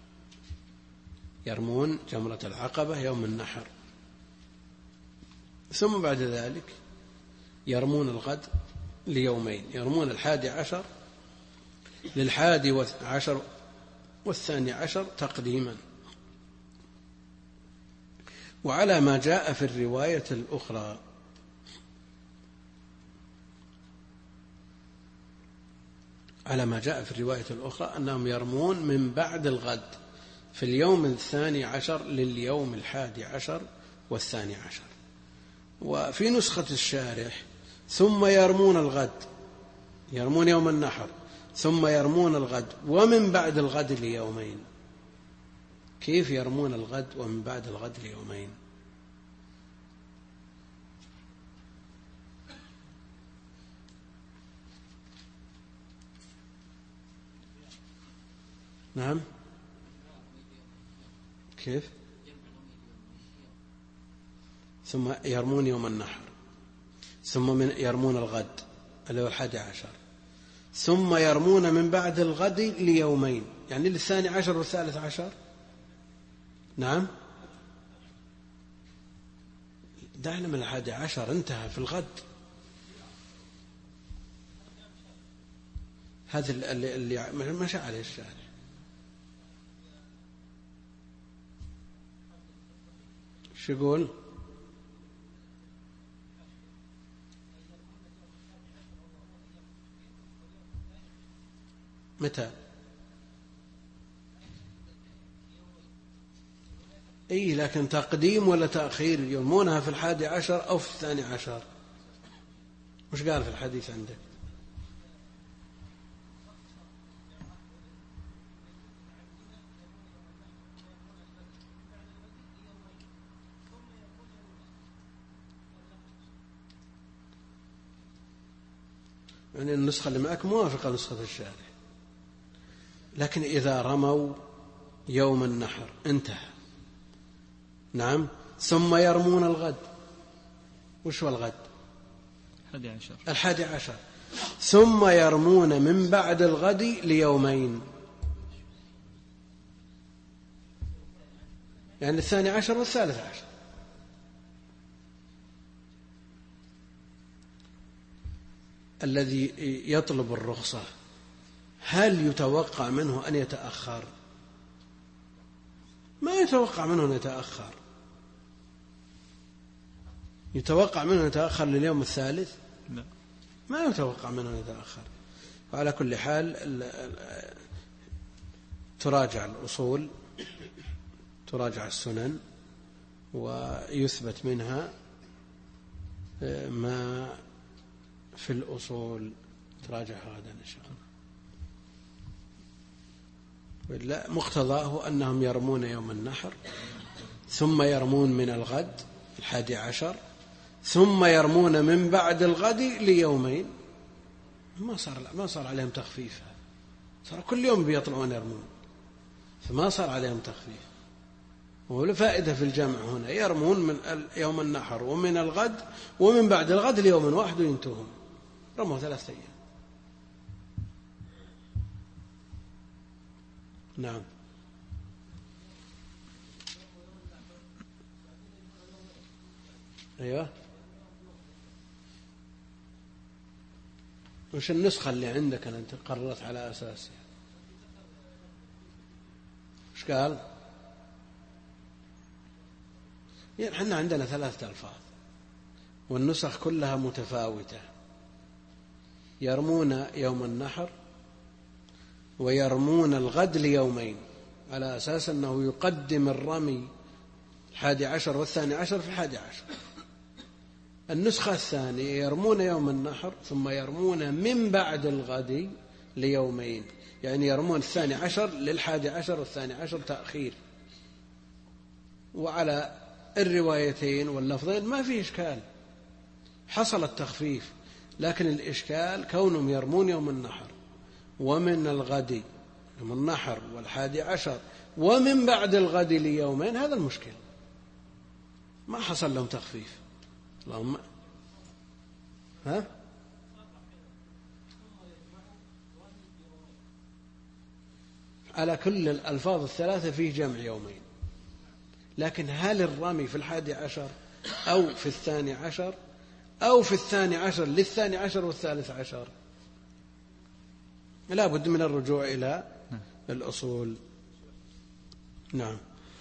يرمون جمرة العقبة يوم النحر، ثم بعد ذلك يرمون الغد ليومين، يرمون 11 لل11 وال12 تقديما. وعلى ما جاء في الرواية الأخرى أنهم يرمون من بعد الغد في اليوم 12 لليوم 11 وال12. وفي نسخة الشارح ثم يرمون الغد، يرمون يوم النحر ثم يرمون الغد ومن بعد الغد ليومين. كيف يرمون الغد ومن بعد الغد ليومين؟ نعم، كيف؟ ثم يرمون يوم النحر ثم يرمون الغد اللي هو 11 ثم يرمون من بعد الغد ليومين، يعني 12 وال13. نعم، دعنا من 11 انتهى في الغد. هذا اللي مشى عليه الشارع. شو يقول؟ متى؟ اي، لكن تقديم ولا تأخير؟ يرمونها في 11 أو في 12؟ وش قال في الحديث عندك؟ يعني النسخة اللي معك موافقة لنسخة الشارع. لكن إذا رموا يوم النحر انتهى. نعم، ثم يرمون الغد. وش هو الغد؟ 11. ثم يرمون من بعد الغد ليومين، يعني 12 وال13. الذي يطلب الرخصة هل يتوقع منه أن يتأخر؟ ما يتوقع منه أن يتأخر. يتوقع منه أن يتأخر لليوم الثالث؟ لا، ما يتوقع منه أن يتأخر. وعلى كل حال تراجع الأصول، تراجع السنن، ويثبت منها ما في الأصول. تراجع غدا إن شاء الله. لا، مقتضاه أنهم يرمون يوم النحر ثم يرمون من الغد 11 ثم يرمون من بعد الغد ليومين. ما صار عليهم تخفيف، صار كل يوم بيطلعون يرمون، فما صار عليهم تخفيف. ولا فائدة في الجمع هنا، يرمون من يوم النحر ومن الغد ومن بعد الغد ليوم واحد وينتهون. رموا 3 أيام. نعم، أيوة. وش النسخة اللي عندك أنت قررت على أساسها؟ وش قال؟ يعني حنا عندنا 3 ألفاظ والنسخ كلها متفاوتة. يرمون يوم النحر ويرمون الغد ليومين، على أساس أنه يقدم الرمي 11 وال12 في 11. النسخة الثانية يرمون يوم النحر ثم يرمون من بعد الغد ليومين، يعني يرمون 12 لل11 وال12 تأخير. وعلى الروايتين واللفظين ما في إشكال، حصل التخفيف، لكن الإشكال كونهم يرمون يوم النحر ومن الغد يوم النحر وال11 ومن بعد الغد ليومين، هذا المشكل، ما حصل لهم تخفيف. اللهم على كل الألفاظ الثلاثة فيه جمع يومين، لكن هل الرمي في 11 أو في 12 أو في 12 لل12 وال13؟ لا بد من الرجوع إلى الأصول. نعم.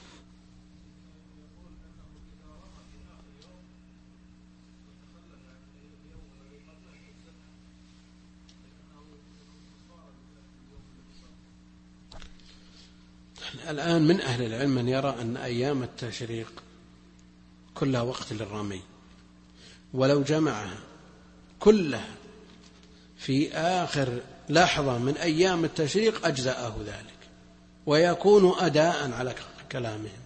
الآن من أهل العلم من يرى أن أيام التشريق كلها وقت للرمي، ولو جمعها كلها في آخر لحظة من أيام التشريق أجزأه ذلك ويكون أداء على كلامهم.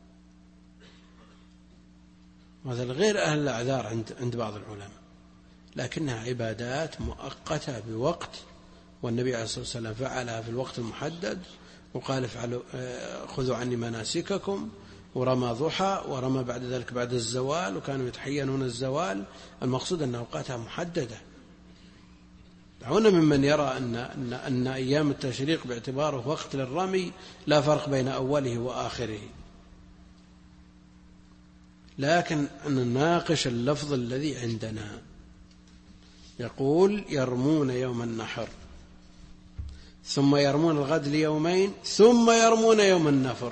وهذا غير أهل الأعذار عند بعض العلماء، لكنها عبادات مؤقتة بوقت، والنبي عليه الصلاة والسلام فعلها في الوقت المحدد وقال خذوا عني مناسككم، ورمى ضحى ورمى بعد ذلك بعد الزوال، وكانوا يتحينون الزوال. المقصود أن أوقاتها محددة. دعونا ممن يرى أن أيام التشريق باعتباره وقت للرمي لا فرق بين أوله وآخره، لكن أن نناقش اللفظ الذي عندنا. يقول يرمون يوم النحر ثم يرمون الغد ليومين ثم يرمون يوم النفر.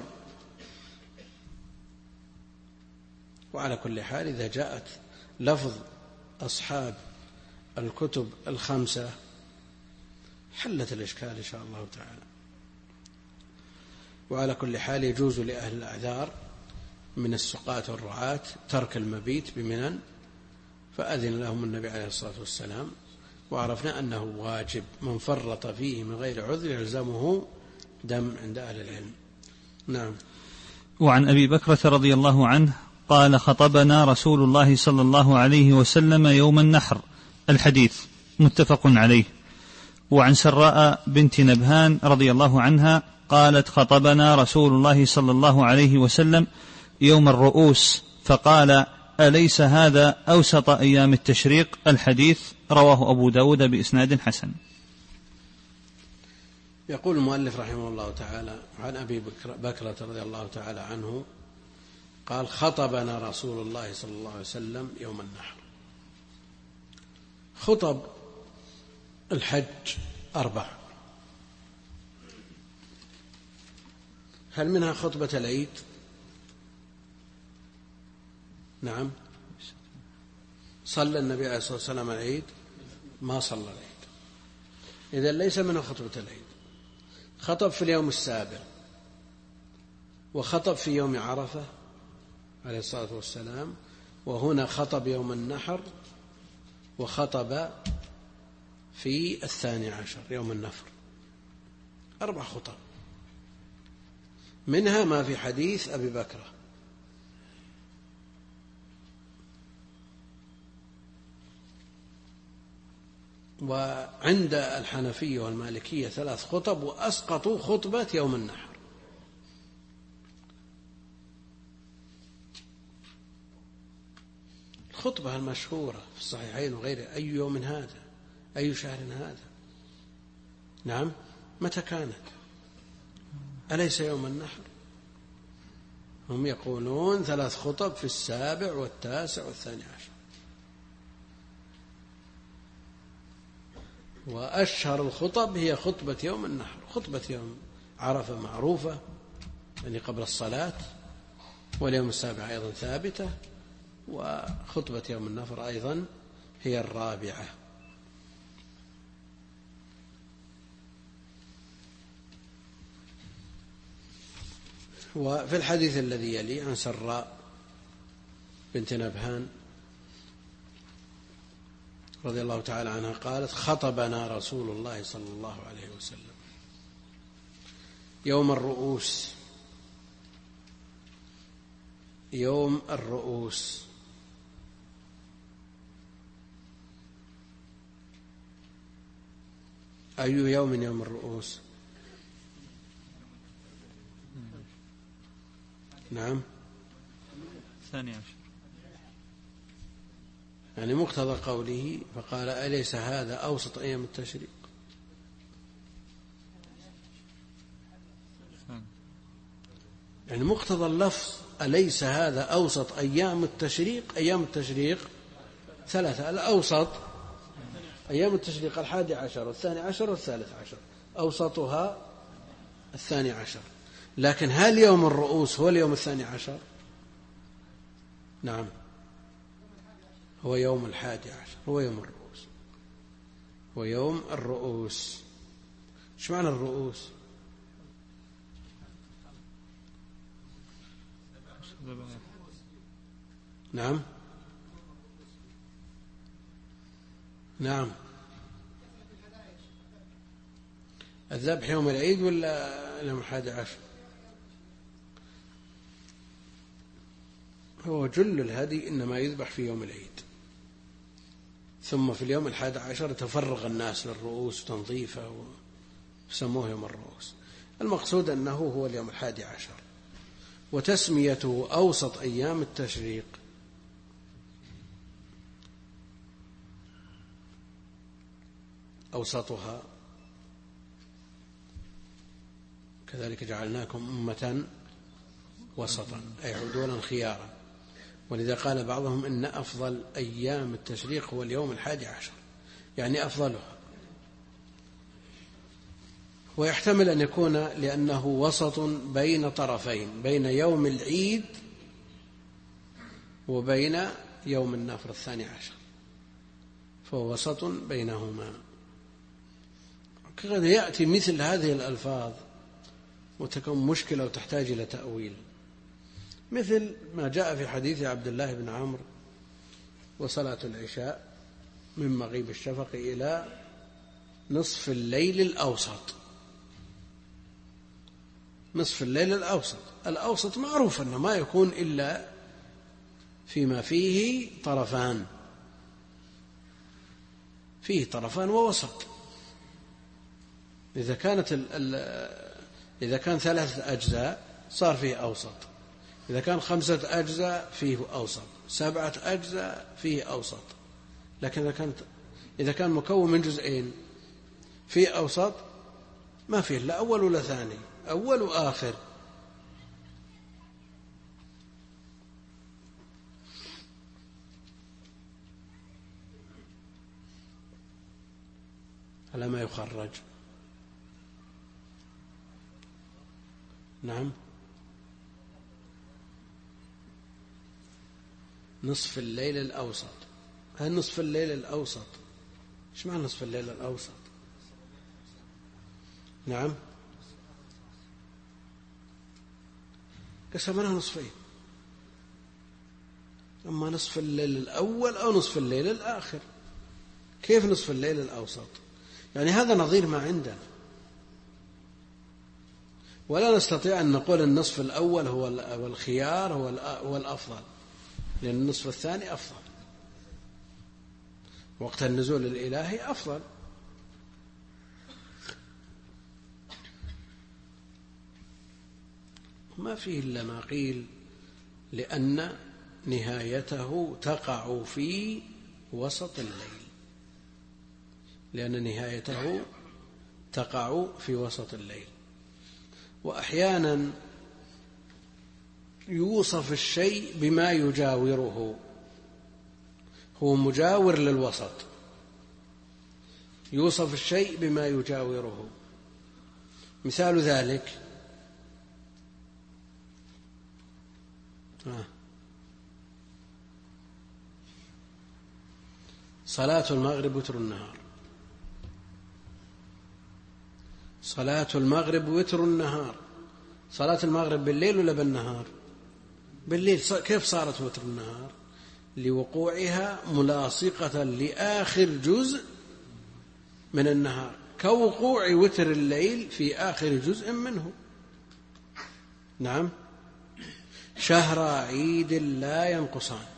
وعلى كل حال إذا جاءت لفظ أصحاب الكتب الخمسة حلت الإشكال إن شاء الله تعالى. وعلى كل حال يجوز لأهل الأعذار من السقاة والرعاة ترك المبيت بمنى، فأذن لهم النبي عليه الصلاة والسلام، وعرفنا أنه واجب، من فرط فيه من غير عذر يلزمه دم عند أهل العلم. نعم. وعن أبي بكرة رضي الله عنه قال خطبنا رسول الله صلى الله عليه وسلم يوم النحر، الحديث متفق عليه. وعن سراء بنت نبهان رضي الله عنها قالت خطبنا رسول الله صلى الله عليه وسلم يوم الرؤوس فقال أليس هذا أوسط أيام التشريق، الحديث رواه أبو داود بإسناد حسن. يقول المؤلف رحمه الله تعالى عن أبي بكرة رضي الله تعالى عنه قال خطبنا رسول الله صلى الله عليه وسلم يوم النحر. خطب الحج 4، هل منها خطبة العيد؟ نعم. صلى النبي عليه الصلاة والسلام العيد؟ ما صلى العيد، إذن ليس منها خطبة العيد. خطب في اليوم السابع، وخطب في يوم عرفة عليه الصلاة والسلام، وهنا خطب يوم النحر، وخطب في 12 يوم النفر. 4 خطب، منها ما في حديث أبي بكرة. وعند الحنفية والمالكية 3 خطب، وأسقطوا خطبة يوم النحر. الخطبة المشهورة في الصحيحين وغيره أي يوم هذا؟ أي شهر هذا؟ نعم، متى كانت؟ أليس يوم النحر؟ هم يقولون 3 خطب في 7 و9 و12. وأشهر الخطب هي خطبة يوم النحر. خطبة يوم عرفة معروفة يعني قبل الصلاة، واليوم السابع أيضا ثابتة، وخطبة يوم النفر أيضا هي 4. وفي الحديث الذي يلي عن سراء بنت نبهان رضي الله تعالى عنها قالت: خطبنا رسول الله صلى الله عليه وسلم يوم الرؤوس، يوم الرؤوس، أي يوم يوم الرؤوس؟ نعم، 12. يعني مقتضى قوله فقال: أليس هذا أوسط أيام التشريق؟ يعني مقتضى اللفظ أليس هذا أوسط أيام التشريق؟ أيام التشريق 3، الأوسط أيام التشريق 11 و12 و13، أوسطها 12. لكن هل يوم الرؤوس هو اليوم 12؟ نعم، هو يوم 11، هو يوم الرؤوس، هو يوم الرؤوس. ايش معنى الرؤوس؟ نعم نعم، الذبح يوم العيد ولا يوم 11؟ هو جل الهدي إنما يذبح في يوم العيد، ثم في اليوم 11 تفرغ الناس للرؤوس وتنظيفه وسموه يوم الرؤوس. المقصود أنه هو اليوم 11، وتسميته أوسط أيام التشريق أوسطها. كذلك جعلناكم أمة وسطا، أي عدولا خيارا. ولذا قال بعضهم إن أفضل أيام التشريق هو اليوم 11، يعني أفضلها. ويحتمل أن يكون لأنه وسط بين طرفين، بين يوم العيد وبين يوم النفر 12، فهو وسط بينهما. قد يأتي مثل هذه الألفاظ وتكون مشكلة وتحتاج إلى تأويل، مثل ما جاء في حديث عبد الله بن عمرو: وصلاة العشاء من مغيب الشفق إلى نصف الليل الأوسط. نصف الليل الأوسط، الأوسط معروف أنه ما يكون إلا فيما فيه طرفان، فيه طرفان ووسط. إذا كان 3 أجزاء صار فيه أوسط، إذا كان 5 أجزاء فيه أوسط، 7 أجزاء فيه أوسط. لكن إذا كان مكون من جزئين فيه أوسط، ما فيه لا أول ولا ثاني، أول وآخر. على ما يخرج. نعم، نصف الليل الأوسط. هل نصف الليل الأوسط؟ ايش معنى نصف الليل الأوسط؟ نعم، قسمناها نصفين، أما نصف الليل الأول أو نصف الليل الآخر. كيف نصف الليل الأوسط؟ يعني هذا نظير ما عندنا، ولا نستطيع أن نقول النصف الأول هو الخيار، هو الأفضل، لأن النصف الثاني أفضل، وقت النزول الإلهي أفضل. ما فيه إلا ما قيل لأن نهايته تقع في وسط الليل، لأن نهايته تقع في وسط الليل. وأحيانا يوصف الشيء بما يجاوره، هو مجاور للوسط، يوصف الشيء بما يجاوره. مثال ذلك صلاة المغرب وتر النهار. صلاة المغرب وتر النهار، صلاة المغرب بالليل ولا بالنهار؟ بالليل. كيف صارت وتر النهار؟ لوقوعها ملاصقة لآخر جزء من النهار، كوقوع وتر الليل في آخر جزء منه. نعم. شهر عيد لا ينقصان،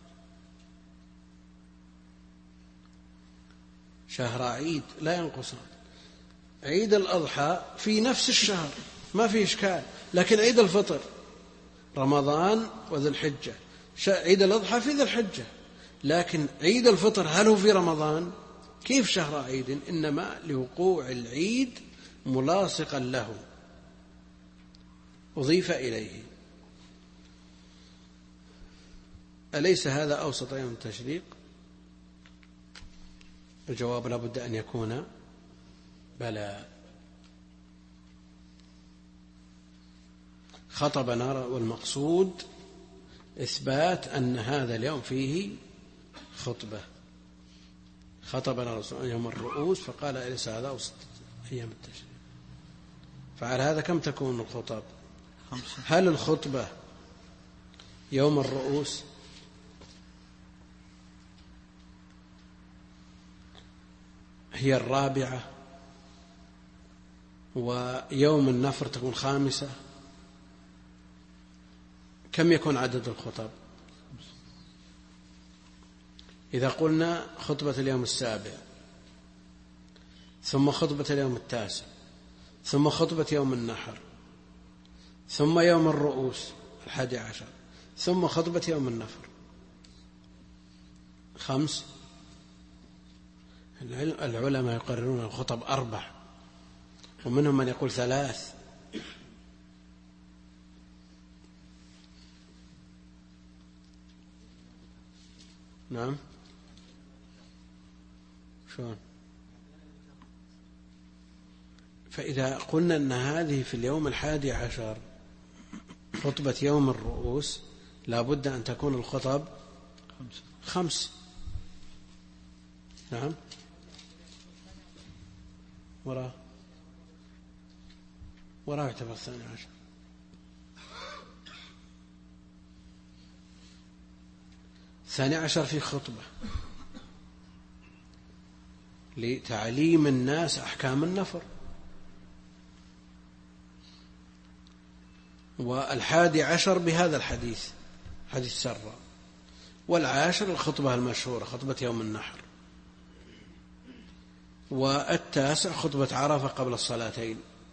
شهر عيد لا ينقصان. عيد الأضحى في نفس الشهر ما في إشكال، لكن عيد الفطر رمضان وذو الحجة، عيد الأضحى في ذو الحجة، لكن عيد الفطر هل هو في رمضان؟ كيف شهر عيد؟ إنما لوقوع العيد ملاصقا له أضيف إليه. أليس هذا أوسط أيام التشريق؟ الجواب لا بد أن يكون بلى. خطبنا، والمقصود إثبات أن هذا اليوم فيه خطبة. خطبنا رسول يوم الرؤوس فقال أليس هذا أوسط أيام التشريق؟ فعلى هذا كم تكون الخطب؟ 5. هل الخطبة يوم الرؤوس هي 4، ويوم النفر تكون 5؟ كم يكون عدد الخطب؟ إذا قلنا خطبة اليوم 7، ثم خطبة اليوم 9، ثم خطبة يوم النحر، ثم يوم الرؤوس 11، ثم خطبة يوم النفر 5. العلماء يقررون الخطب 4، ومنهم من يقول 3. نعم. شلون؟ فإذا قلنا أن هذه في اليوم 11 خطبة يوم الرؤوس، لا بد أن تكون الخطب 5. نعم. وراء يعتبر 12. الثاني عشر في خطبة لتعليم الناس أحكام النفر، 11 بهذا الحديث، حديث سرة. 10 الخطبة المشهورة خطبة يوم النحر. 9 خطبة عرفة قبل الصلاتين.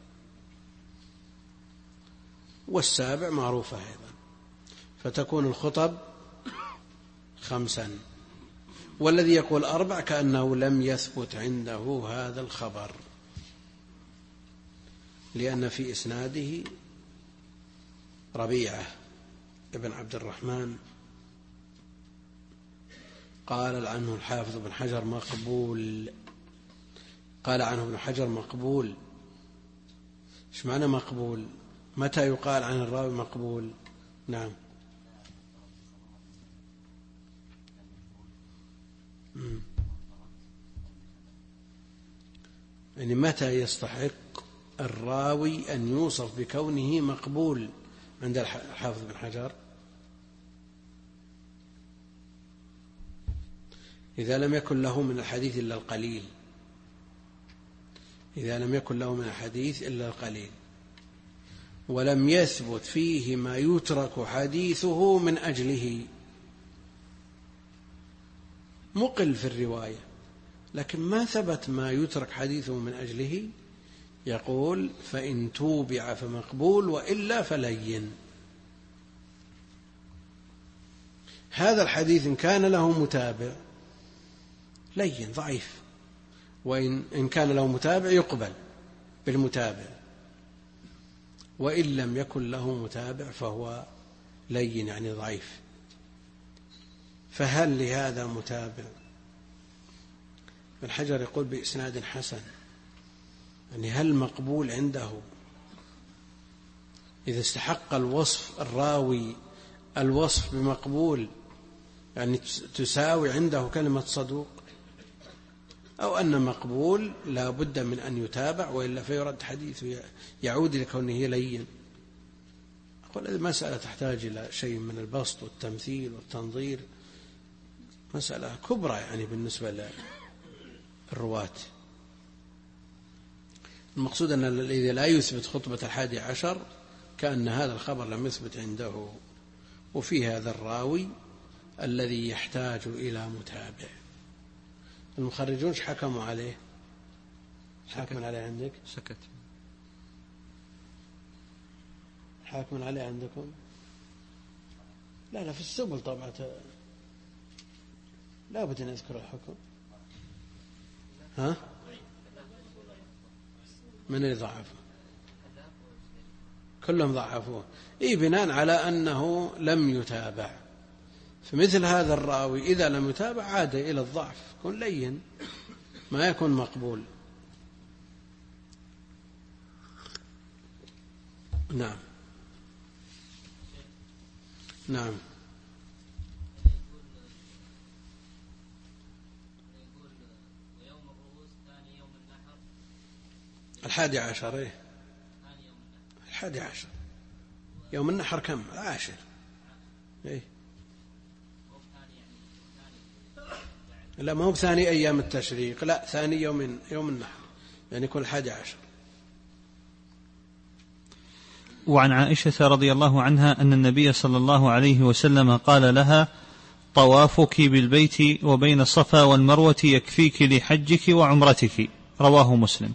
7 معروفة أيضا، فتكون الخطب 5. والذي يقول 4 كأنه لم يثبت عنده هذا الخبر، لأن في إسناده ربيعة ابن عبد الرحمن قال عنه الحافظ بن حجر مقبول. قال عنه ابن حجر مقبول. ايش معنى مقبول؟ متى يقال عن الراوي مقبول؟ نعم. يعني متى يستحق الراوي أن يوصف بكونه مقبول عند الحافظ بن حجر؟ إذا لم يكن له من الحديث إلا القليل، إذا لم يكن له من الحديث إلا القليل، ولم يثبت فيه ما يترك حديثه من أجله، مقل في الرواية لكن ما ثبت ما يترك حديثه من أجله، يقول فإن توبع فمقبول وإلا فلين. هذا الحديث إن كان له متابع لين ضعيف، وإن كان له متابع يقبل بالمتابع، وإن لم يكن له متابع فهو لين يعني ضعيف. فهل لهذا متابع؟ ابن حجر يقول بإسناد حسن، يعني هل مقبول عنده إذا استحق الوصف الراوي الوصف بمقبول، يعني تساوي عنده كلمة صدوق، أو أن مقبول لا بد من أن يتابع وإلا فيرد حديثه يعود لكونه لين؟ أقول هذه مسألة تحتاج إلى شيء من البسط والتمثيل والتنظير مسألة كبرى يعني بالنسبة للرواة. المقصود أن الذي لا يثبت خطبة 11 كأن هذا الخبر لم يثبت عنده، وفي هذا الراوي الذي يحتاج إلى متابع. المخرجون حكموا عليه؟ حاكم عليه عندك؟ سكت. حاكم عليه عندكم؟ لا في السبل طبعا لا بد أن يذكر الحكم. ها؟ من اللي ضعفه؟ كلهم ضعفوه. بناء على أنه لم يتابع. فمثل هذا الراوي إذا لم يتابع عاد إلى الضعف، يكون لين ما يكون مقبول. نعم. نعم. الحادي عشر. 11 يوم النحر كم؟ 10. لا ما هو ثاني أيام التشريق، لا ثاني يوم النحر، يعني كل 11. وعن عائشة رضي الله عنها أن النبي صلى الله عليه وسلم قال لها: طوافك بالبيت وبين الصفا والمروة يكفيك لحجك وعمرتك. رواه مسلم.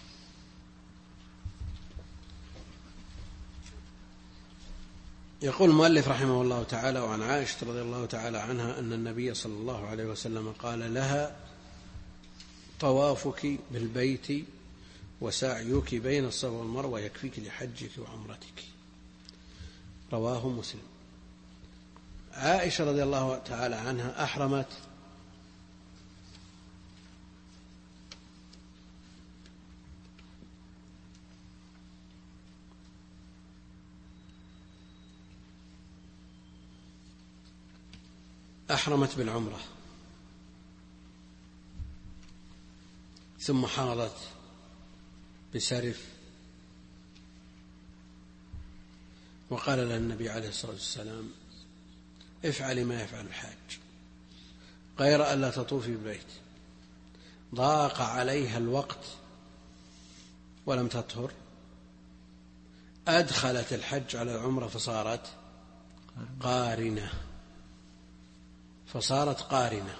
يقول المؤلف رحمه الله تعالى: وعن عائشة رضي الله تعالى عنها أن النبي صلى الله عليه وسلم قال لها: طوافك بالبيت وسعيك بين الصفا والمروة يكفيك لحجك وعمرتك. رواه مسلم. عائشة رضي الله تعالى عنها أحرمت بالعمرة، ثم حاضت بسرف، وقال لها النبي عليه الصلاة والسلام: افعلي ما يفعل الحاج غير ألا تطوفي بالبيت. ضاق عليها الوقت ولم تطهر، أدخلت الحج على العمرة فصارت قارنة.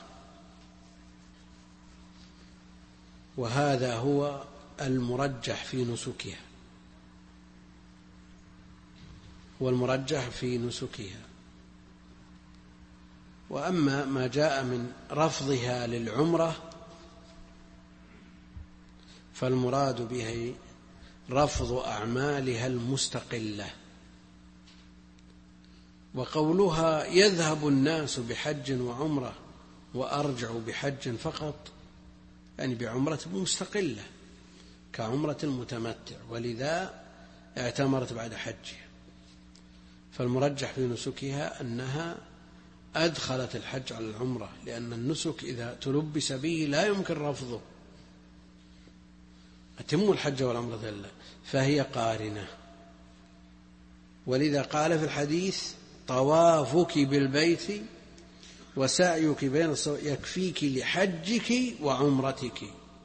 وهذا هو المرجح في نسكها. وأما ما جاء من رفضها للعمرة فالمراد به رفض أعمالها المستقلة. وقولها يذهب الناس بحج وعمرة وأرجع بحج فقط، يعني بعمرة مستقلة كعمرة المتمتع، ولذا اعتمرت بعد حجها. فالمرجح في نسكها أنها أدخلت الحج على العمرة، لأن النسك إذا تلبس به لا يمكن رفضه. أتم الحج والعمرة لله، فهي قارنة. ولذا قال في الحديث: طوافك بالبيت وسعيك بين الصفا يكفيك لحجك وعمرتك،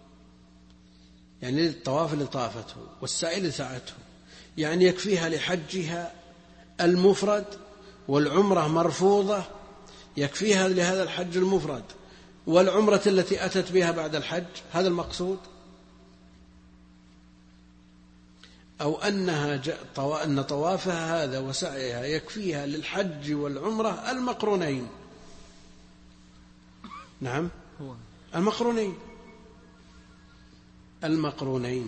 يعني الطواف اللي طافته والسعي اللي سعته، يعني يكفيها لحجها المفرد، والعمرة مرفوضة يكفيها لهذا الحج المفرد، والعمرة التي أتت بها بعد الحج. هذا المقصود. أو أن طوافها هذا وسعيها يكفيها للحج والعمرة المقرونين. نعم، المقرونين.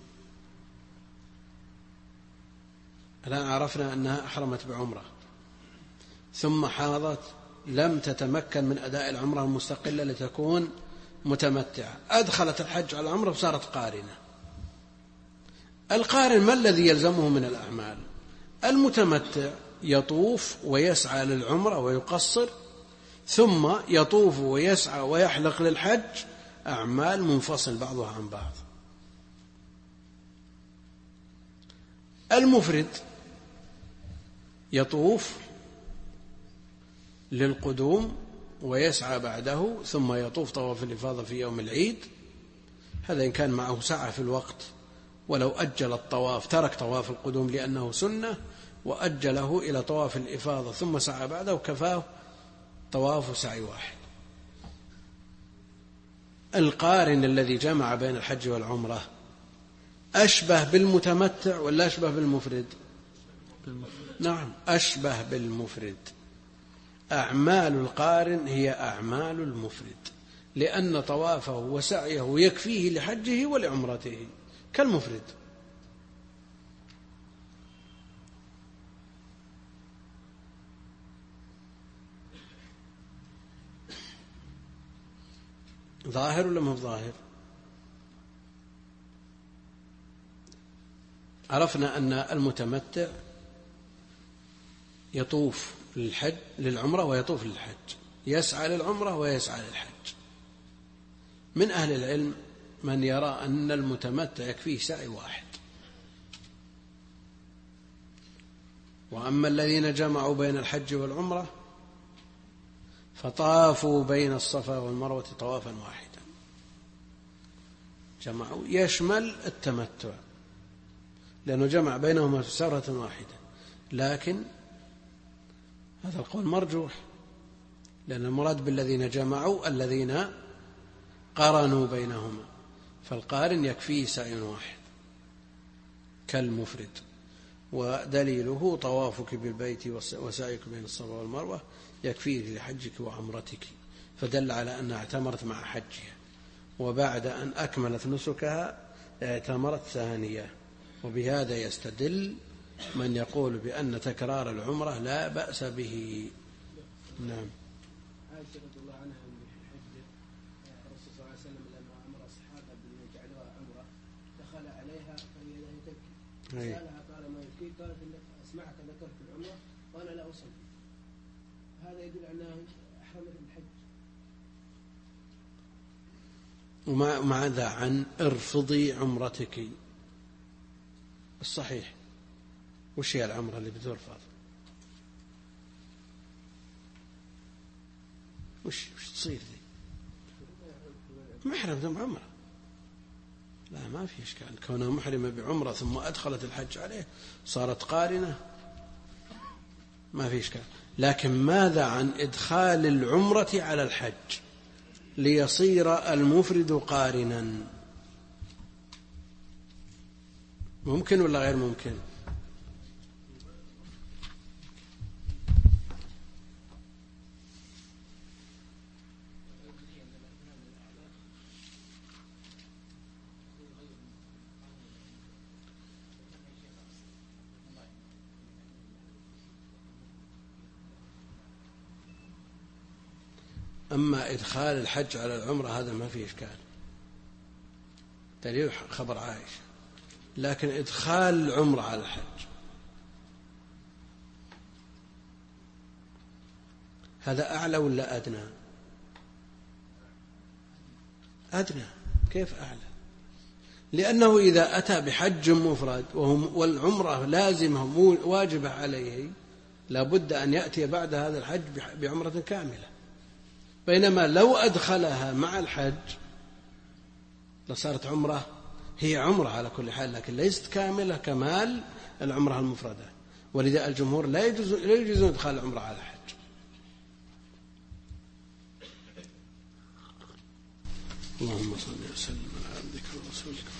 الآن عرفنا أنها أحرمت بعمرة ثم حاضت، لم تتمكن من أداء العمرة المستقلة لتكون متمتعة، أدخلت الحج على العمرة وصارت قارنة. القارن ما الذي يلزمه من الأعمال؟ المتمتع يطوف ويسعى للعمرة ويقصر، ثم يطوف ويسعى ويحلق للحج، أعمال منفصل بعضها عن بعض. المفرد يطوف للقدوم ويسعى بعده ثم يطوف طواف الإفاضة في يوم العيد، هذا إن كان معه سعة في الوقت، ولو أجل الطواف ترك طواف القدوم لأنه سنة وأجله إلى طواف الإفاضة ثم سعى بعده كفاه طواف سعي واحد. القارن الذي جمع بين الحج والعمرة أشبه بالمتمتع ولا أشبه بالمفرد؟ نعم أشبه بالمفرد. أعمال القارن هي أعمال المفرد، لأن طوافه وسعيه يكفيه لحجه ولعمرته كالمفرد. ظاهر ولا ما ظاهر؟ عرفنا أن المتمتع يطوف للعمرة ويطوف للحج، يسعى للعمرة ويسعى للحج. من أهل العلم من يرى أن المتمتع يكفيه سعي واحد، وأما الذين جمعوا بين الحج والعمرة فطافوا بين الصفا والمروة طوافا واحدا. جمعوا يشمل التمتع لأنه جمع بينهما سرة واحدة، لكن هذا القول مرجوح، لأن المراد بالذين جمعوا الذين قارنوا بينهما، فالقارن يكفيه سعي واحد كالمفرد. ودليله طوافك بالبيت وسعيك بين الصفا والمروة يكفيه لحجك وعمرتك، فدل على أنها اعتمرت مع حجها، وبعد أن أكملت نسكها اعتمرت ثانية. وبهذا يستدل من يقول بأن تكرار العمرة لا بأس به. نعم. عائشة رضي الله عنها في الحج الرسول صلى الله عليه وسلم لما أمر أصحابه بأن يجعلوها عمرة دخل عليها فهي لا تبكي، سألها قال ما يبكيك؟ قالت أسمعك ذكرت العمرة وأنا لا أصلي. هذا يدل على أنها أحرمت بالحج. وماذا عن ارفضي عمرتك؟ الصحيح وش هي العمرة اللي بترفض؟ وش تصير ذي؟ محرم ثم عمرة؟ لا، ما في إشكال. كونها محرمة بعمرة ثم أدخلت الحج عليه صارت قارنة، ما في إشكال. لكن ماذا عن إدخال العمرة على الحج ليصير المفرد قارنا؟ ممكن ولا غير ممكن؟ أما إدخال الحج على العمرة هذا ما فيه إشكال، دليل خبر عائشة. لكن إدخال العمرة على الحج هذا أعلى ولا أدنى؟ أدنى. كيف أعلى؟ لأنه إذا أتى بحج مفرد والعمرة لازمة واجبة عليه لابد أن يأتي بعد هذا الحج بعمرة كاملة، بينما لو أدخلها مع الحج لصارت عمرة، هي عمرة على كل حال لكن ليست كاملة كمال العمرة المفردة، ولذا الجمهور لا يجوزون إدخال العمرة على الحج. اللهم صل وسلم على عبدك ورسولك